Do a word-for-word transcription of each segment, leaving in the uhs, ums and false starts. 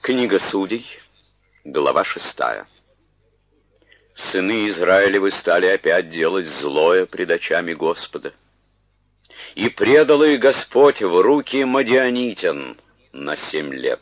Книга Судей, глава шестая. Сыны Израилевы стали опять делать злое пред очами Господа. И предал их Господь в руки мадианитян на семь лет.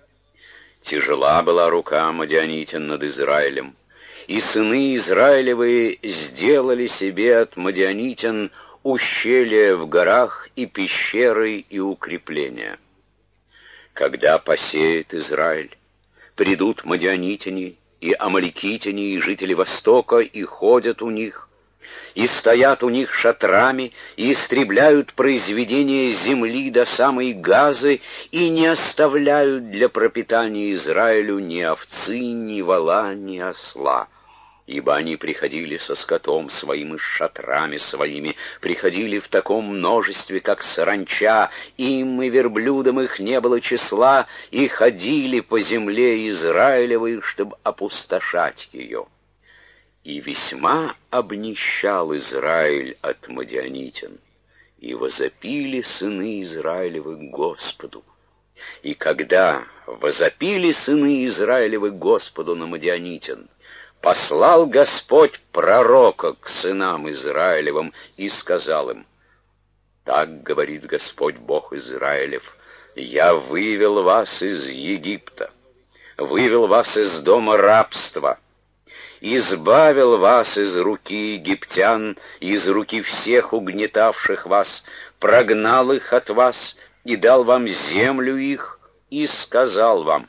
Тяжела была рука мадианитян над Израилем, и сыны Израилевы сделали себе от мадианитян ущелья в горах и пещеры и укрепления. Когда посеет Израиль, придут мадианитяне и амаликитяне и жители Востока, и ходят у них, и стоят у них шатрами, и истребляют произведения земли до самой Газы, и не оставляют для пропитания Израилю ни овцы, ни вола, ни осла. Ибо они приходили со скотом своим и с шатрами своими, приходили в таком множестве, как саранча, им и верблюдам их не было числа, и ходили по земле Израилевой, чтобы опустошать ее. И весьма обнищал Израиль от мадианитян, и возопили сыны Израилевы к Господу. И когда возопили сыны Израилевы к Господу на мадианитян, послал Господь пророка к сынам Израилевым и сказал им: «Так говорит Господь Бог Израилев: я вывел вас из Египта, вывел вас из дома рабства, избавил вас из руки египтян, из руки всех угнетавших вас, прогнал их от вас и дал вам землю их, и сказал вам: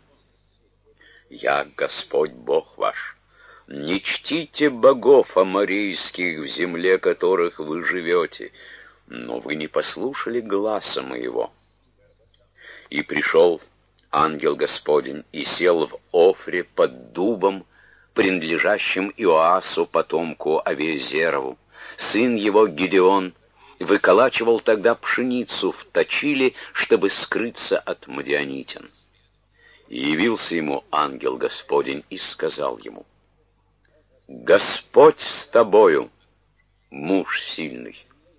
я Господь Бог ваш. Не чтите богов аморейских в земле, которых вы живете, но вы не послушали гласа моего». И пришел ангел Господень и сел в Офре под дубом, принадлежащим Иоасу, потомку Авиезерову. Сын его Гидеон выколачивал тогда пшеницу в точиле, чтобы скрыться от мадианитян. И явился ему ангел Господень и сказал ему: «Господь с тобою, муж сильный».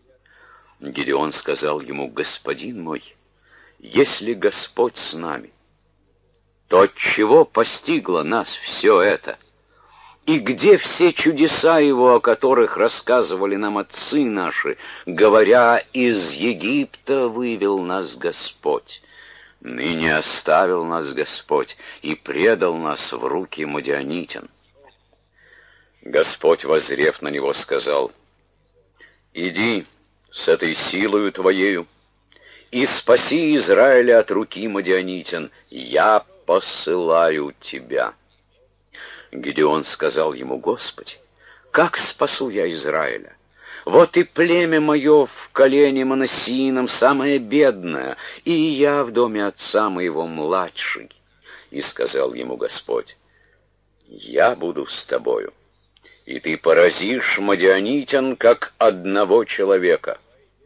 Гидеон сказал ему: «Господин мой, если Господь с нами, то отчего постигло нас все это? И где все чудеса Его, о которых рассказывали нам отцы наши, говоря: из Египта вывел нас Господь? Ныне оставил нас Господь и предал нас в руки мадианитян». Господь, воззрев на него, сказал: «Иди с этой силою твоею и спаси Израиля от руки мадианитян, я посылаю тебя». Гидеон сказал ему: «Господи, как спасу я Израиля? Вот и племя мое в колене Манассиином самое бедное, и я в доме отца моего младший». И сказал ему Господь: «Я буду с тобою, и ты поразишь мадианитян, как одного человека».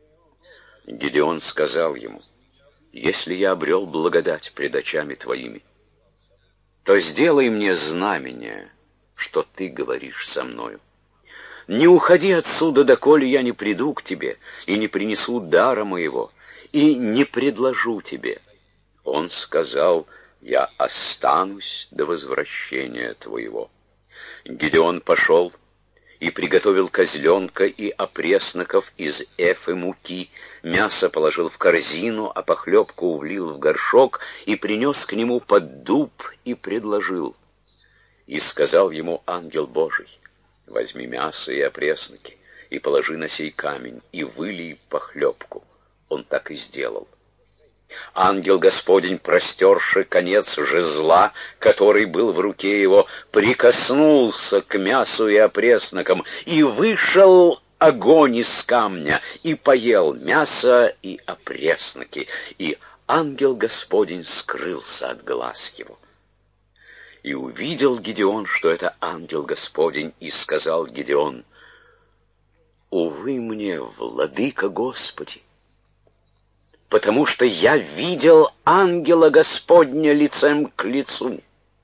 Гидеон сказал ему: «Если я обрел благодать пред очами твоими, то сделай мне знамение, что ты говоришь со мною. Не уходи отсюда, доколе я не приду к тебе и не принесу дара моего, и не предложу тебе». Он сказал: «Я останусь до возвращения твоего». Гидеон пошел и приготовил козленка и опресноков из эфы муки, мясо положил в корзину, а похлебку влил в горшок и принес к нему под дуб и предложил. И сказал ему ангел Божий: «Возьми мясо и опресноки и положи на сей камень и вылей похлебку». Он так и сделал. Ангел Господень, простерши конец жезла, который был в руке его, прикоснулся к мясу и опреснокам, и вышел огонь из камня, и поел мясо и опресноки, и ангел Господень скрылся от глаз его. И увидел Гидеон, что это ангел Господень, и сказал Гидеон: «Увы мне, владыка Господи, потому что я видел ангела Господня лицем к лицу».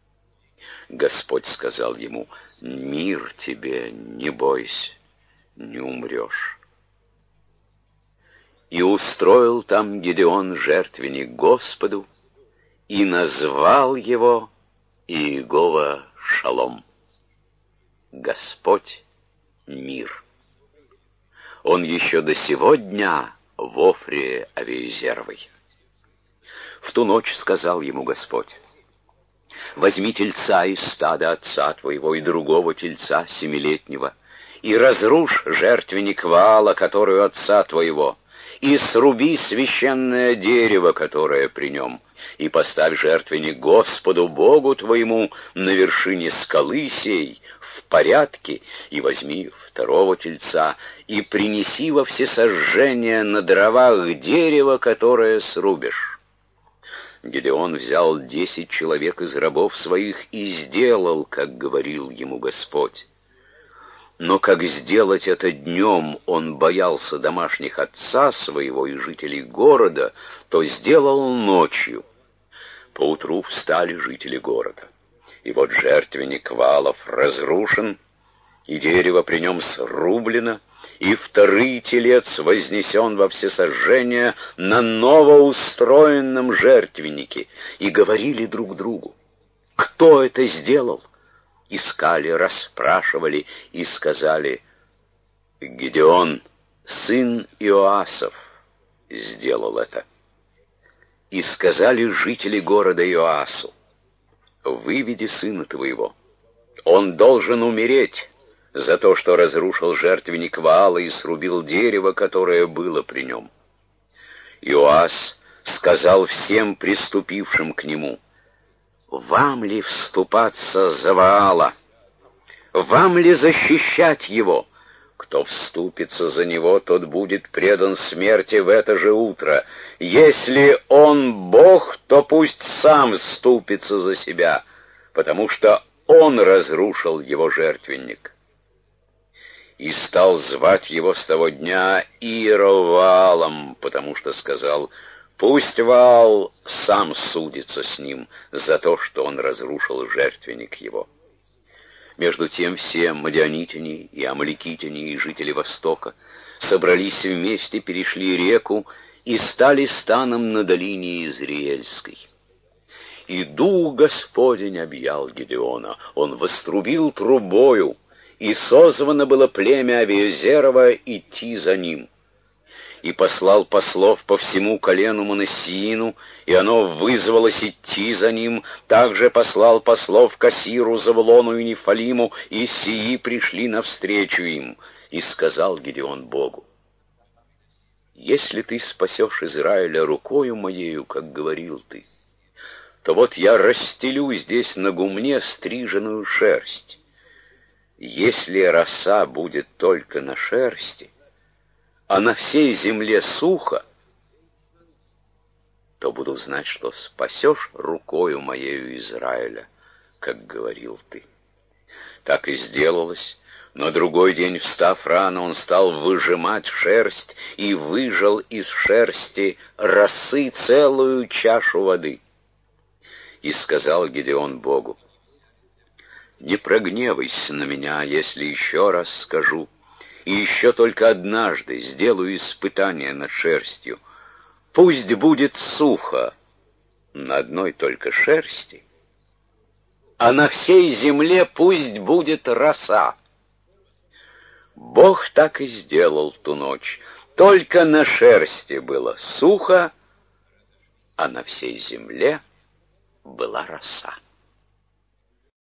Господь сказал ему: «Мир тебе, не бойся, не умрешь». И устроил там Гидеон жертвенник Господу, и назвал его Иегова Шалом. Господь мир. Он еще до сего дня в Офре Авиезеровой. В ту ночь сказал ему Господь: возьми тельца из стада отца твоего и другого тельца семилетнего, и разрушь жертвенник Ваала, который у отца твоего, и сруби священное дерево, которое при нем, и поставь жертвенник Господу Богу твоему на вершине скалы сей, в порядке, и возьми второго тельца, и принеси во всесожжение на дровах дерево, которое срубишь. Гедеон взял десять человек из рабов своих и сделал, как говорил ему Господь. Но как сделать это днем он боялся домашних отца своего и жителей города, то сделал ночью. Поутру встали жители города. И вот жертвенник Ваалов разрушен, и дерево при нем срублено, и второй телец вознесен во всесожжение на новоустроенном жертвеннике. И говорили друг другу: кто это сделал? Искали, расспрашивали и сказали: Гедеон, сын Иоасов, сделал это. И сказали жители города Иоасу: выведи сына твоего, он должен умереть за то, что разрушил жертвенник Ваала и срубил дерево, которое было при нем. Иоас сказал всем приступившим к нему: вам ли вступаться за Ваала? Вам ли защищать его? Кто вступится за него, тот будет предан смерти в это же утро. Если он Бог, то пусть сам вступится за себя, потому что он разрушил его жертвенник. И стал звать его с того дня Иероваалом, потому что сказал: пусть Ваал сам судится с ним за то, что он разрушил жертвенник его. Между тем все мадианитяне и амаликитяне и жители Востока собрались вместе, перешли реку и стали станом на долине Изриэльской. И дух Господень объял Гедеона, он вострубил трубою, и созвано было племя Авиезерово идти за ним. И послал послов по всему колену Манассиину, и оно вызвалось идти за ним. Также послал послов к Асиру, Завулону и Нефалиму, и сии пришли навстречу им. И сказал Гедеон Богу: если ты спасешь Израиля рукою моею, как говорил ты, то вот я расстелю здесь на гумне стриженную шерсть. Если роса будет только на шерсти, а на всей земле сухо, то буду знать, что спасешь рукою моею Израиля, как говорил ты. Так и сделалось. На другой день, встав рано, он стал выжимать шерсть и выжал из шерсти росы целую чашу воды. И сказал Гедеон Богу: не прогневайся на меня, если еще раз скажу, и еще только однажды сделаю испытание над шерстью. Пусть будет сухо на одной только шерсти, а на всей земле пусть будет роса. Бог так и сделал ту ночь. Только на шерсти было сухо, а на всей земле была роса.